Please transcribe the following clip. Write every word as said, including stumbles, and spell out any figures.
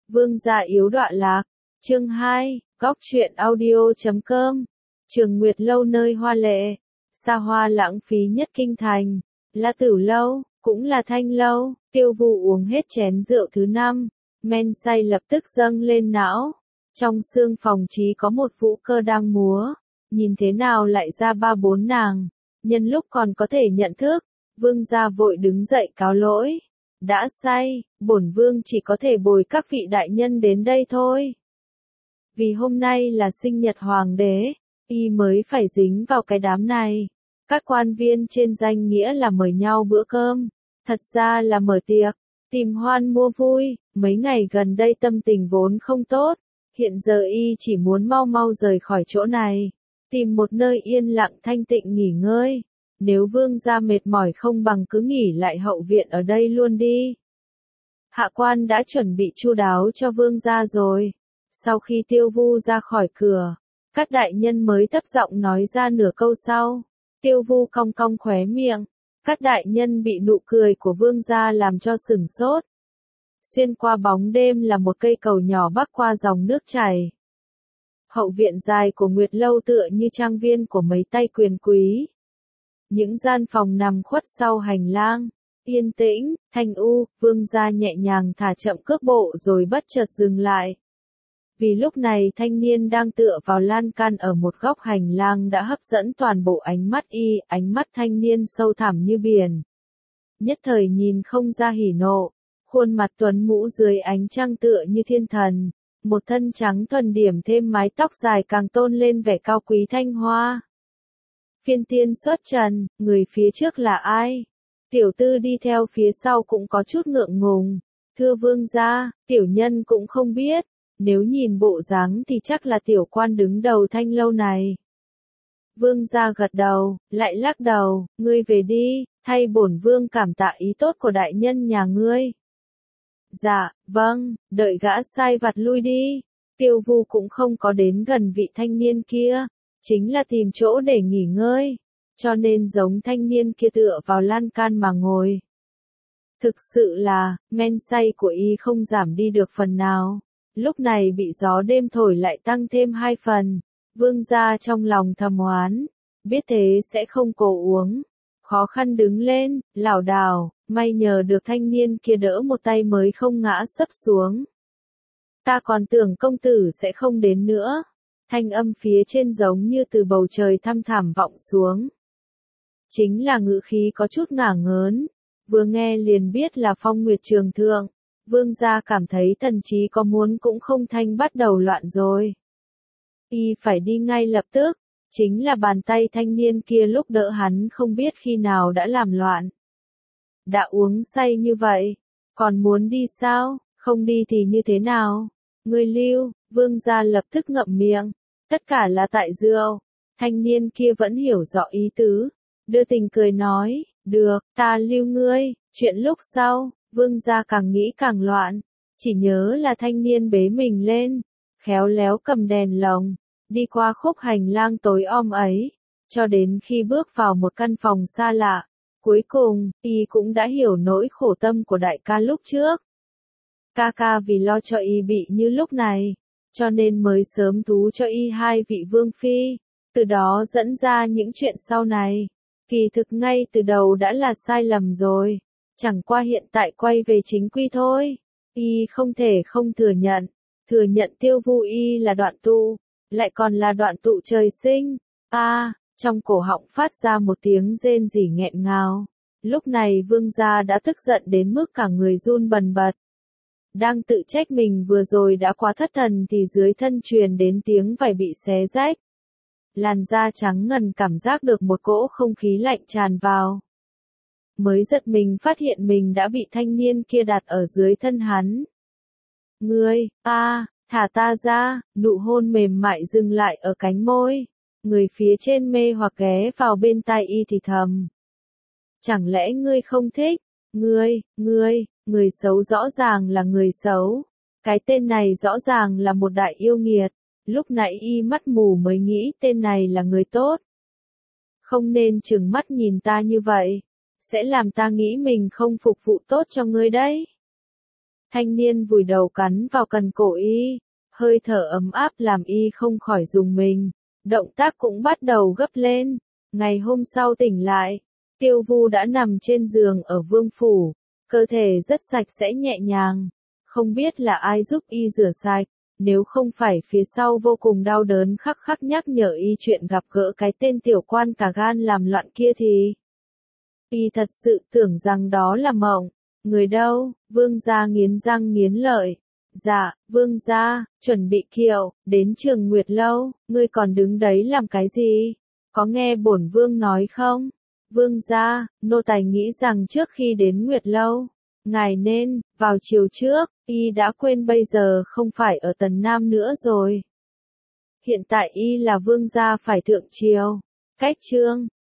Vương gia yếu đọa lạc. Chương hai, góc truyện audio chấm com. Trường Nguyệt lâu nơi hoa lệ, xa hoa lãng phí nhất kinh thành, là Tử lâu, cũng là Thanh lâu. Tiêu Vũ uống hết chén rượu thứ năm, men say lập tức dâng lên não. Trong xương phòng trí có một vũ cơ đang múa, nhìn thế nào lại ra ba bốn nàng. Nhân lúc còn có thể nhận thức, vương gia vội đứng dậy cáo lỗi. Đã say, bổn vương chỉ có thể bồi các vị đại nhân đến đây thôi. Vì hôm nay là sinh nhật hoàng đế, y mới phải dính vào cái đám này. Các quan viên trên danh nghĩa là mời nhau bữa cơm, thật ra là mở tiệc, tìm hoan mua vui. Mấy ngày gần đây tâm tình vốn không tốt, hiện giờ y chỉ muốn mau mau rời khỏi chỗ này, tìm một nơi yên lặng thanh tịnh nghỉ ngơi. Nếu vương gia mệt mỏi không bằng cứ nghỉ lại hậu viện ở đây luôn đi. Hạ quan đã chuẩn bị chu đáo cho vương gia rồi. Sau khi Tiêu Vu ra khỏi cửa, các đại nhân mới thấp giọng nói ra nửa câu sau. Tiêu Vu cong cong khóe miệng, các đại nhân bị nụ cười của vương gia làm cho sửng sốt. Xuyên qua bóng đêm là một cây cầu nhỏ bắc qua dòng nước chảy. Hậu viện dài của Nguyệt lâu tựa như trang viên của mấy tay quyền quý. Những gian phòng nằm khuất sau hành lang, yên tĩnh, thanh u. Vương gia nhẹ nhàng thả chậm cước bộ rồi bất chợt dừng lại. Vì lúc này thanh niên đang tựa vào lan can ở một góc hành lang đã hấp dẫn toàn bộ ánh mắt y. Ánh mắt thanh niên sâu thẳm như biển, nhất thời nhìn không ra hỉ nộ. Khuôn mặt tuấn mũ dưới ánh trăng tựa như thiên thần, một thân trắng thuần điểm thêm mái tóc dài càng tôn lên vẻ cao quý thanh hoa. Phiên tiên xuất trần, người phía trước là ai? Tiểu tư đi theo phía sau cũng có chút ngượng ngùng. Thưa vương gia, tiểu nhân cũng không biết, nếu nhìn bộ dáng thì chắc là tiểu quan đứng đầu Thanh lâu này. Vương gia gật đầu, lại lắc đầu, ngươi về đi, thay bổn vương cảm tạ ý tốt của đại nhân nhà ngươi. Dạ, vâng, đợi gã sai vặt lui đi. Tiêu Vu cũng không có đến gần vị thanh niên kia, chính là tìm chỗ để nghỉ ngơi, cho nên giống thanh niên kia tựa vào lan can mà ngồi. Thực sự là, men say của y không giảm đi được phần nào, lúc này bị gió đêm thổi lại tăng thêm hai phần. Vương gia trong lòng thầm oán, biết thế sẽ không cố uống. Khó khăn đứng lên, lảo đảo, may nhờ được thanh niên kia đỡ một tay mới không ngã sấp xuống. Ta còn tưởng công tử sẽ không đến nữa. Thanh âm phía trên giống như từ bầu trời thăm thẳm vọng xuống. Chính là ngữ khí có chút ngả ngớn, vừa nghe liền biết là Phong Nguyệt Trường thượng. Vương gia cảm thấy thần trí có muốn cũng không thanh bắt đầu loạn rồi. Y phải đi ngay lập tức, chính là bàn tay thanh niên kia lúc đỡ hắn không biết khi nào đã làm loạn. Đã uống say như vậy, còn muốn đi sao? Không đi thì như thế nào? Ngươi lưu, vương gia lập tức ngậm miệng. Tất cả là tại rượu. Thanh niên kia vẫn hiểu rõ ý tứ, đưa tình cười nói, được, ta lưu ngươi. Chuyện lúc sau, vương gia càng nghĩ càng loạn, chỉ nhớ là thanh niên bế mình lên, khéo léo cầm đèn lồng, đi qua khúc hành lang tối om ấy, cho đến khi bước vào một căn phòng xa lạ. Cuối cùng, y cũng đã hiểu nỗi khổ tâm của đại ca lúc trước. Ca ca vì lo cho y bị như lúc này, cho nên mới sớm thú cho y hai vị vương phi, từ đó dẫn ra những chuyện sau này. Kỳ thực ngay từ đầu đã là sai lầm rồi, chẳng qua hiện tại quay về chính quy thôi. Y không thể không thừa nhận, thừa nhận Tiêu Vu y là đoạn tụ, lại còn là đoạn tụ trời sinh. A, à, trong cổ họng phát ra một tiếng rên rỉ nghẹn ngào. Lúc này vương gia đã tức giận đến mức cả người run bần bật. Đang tự trách mình vừa rồi đã quá thất thần thì dưới thân truyền đến tiếng vải bị xé rách. Làn da trắng ngần cảm giác được một cỗ không khí lạnh tràn vào. Mới giật mình phát hiện mình đã bị thanh niên kia đặt ở dưới thân hắn. Ngươi, a, à, thả ta ra. Nụ hôn mềm mại dừng lại ở cánh môi. Người phía trên mê hoặc ghé vào bên tai y thì thầm. Chẳng lẽ ngươi không thích? Ngươi, ngươi, người xấu rõ ràng là người xấu. Cái tên này rõ ràng là một đại yêu nghiệt. Lúc nãy y mắt mù mới nghĩ tên này là người tốt. Không nên trừng mắt nhìn ta như vậy, sẽ làm ta nghĩ mình không phục vụ tốt cho ngươi đấy. Thanh niên vùi đầu cắn vào cần cổ y, hơi thở ấm áp làm y không khỏi rùng mình, động tác cũng bắt đầu gấp lên. Ngày hôm sau tỉnh lại, Tiêu Vu đã nằm trên giường ở vương phủ, cơ thể rất sạch sẽ nhẹ nhàng, không biết là ai giúp y rửa sạch, nếu không phải phía sau vô cùng đau đớn khắc khắc nhắc nhở y chuyện gặp gỡ cái tên tiểu quan cả gan làm loạn kia thì y thật sự tưởng rằng đó là mộng. Người đâu? Vương gia nghiến răng nghiến lợi. Dạ, vương gia, chuẩn bị kiệu, đến Trường Nguyệt Lâu, ngươi còn đứng đấy làm cái gì? Có nghe bổn vương nói không? Vương gia, nô tài nghĩ rằng trước khi đến Nguyệt Lâu, ngài nên, vào chiều trước, y đã quên bây giờ không phải ở Tần Nam nữa rồi. Hiện tại y là vương gia phải thượng triều. Cách chương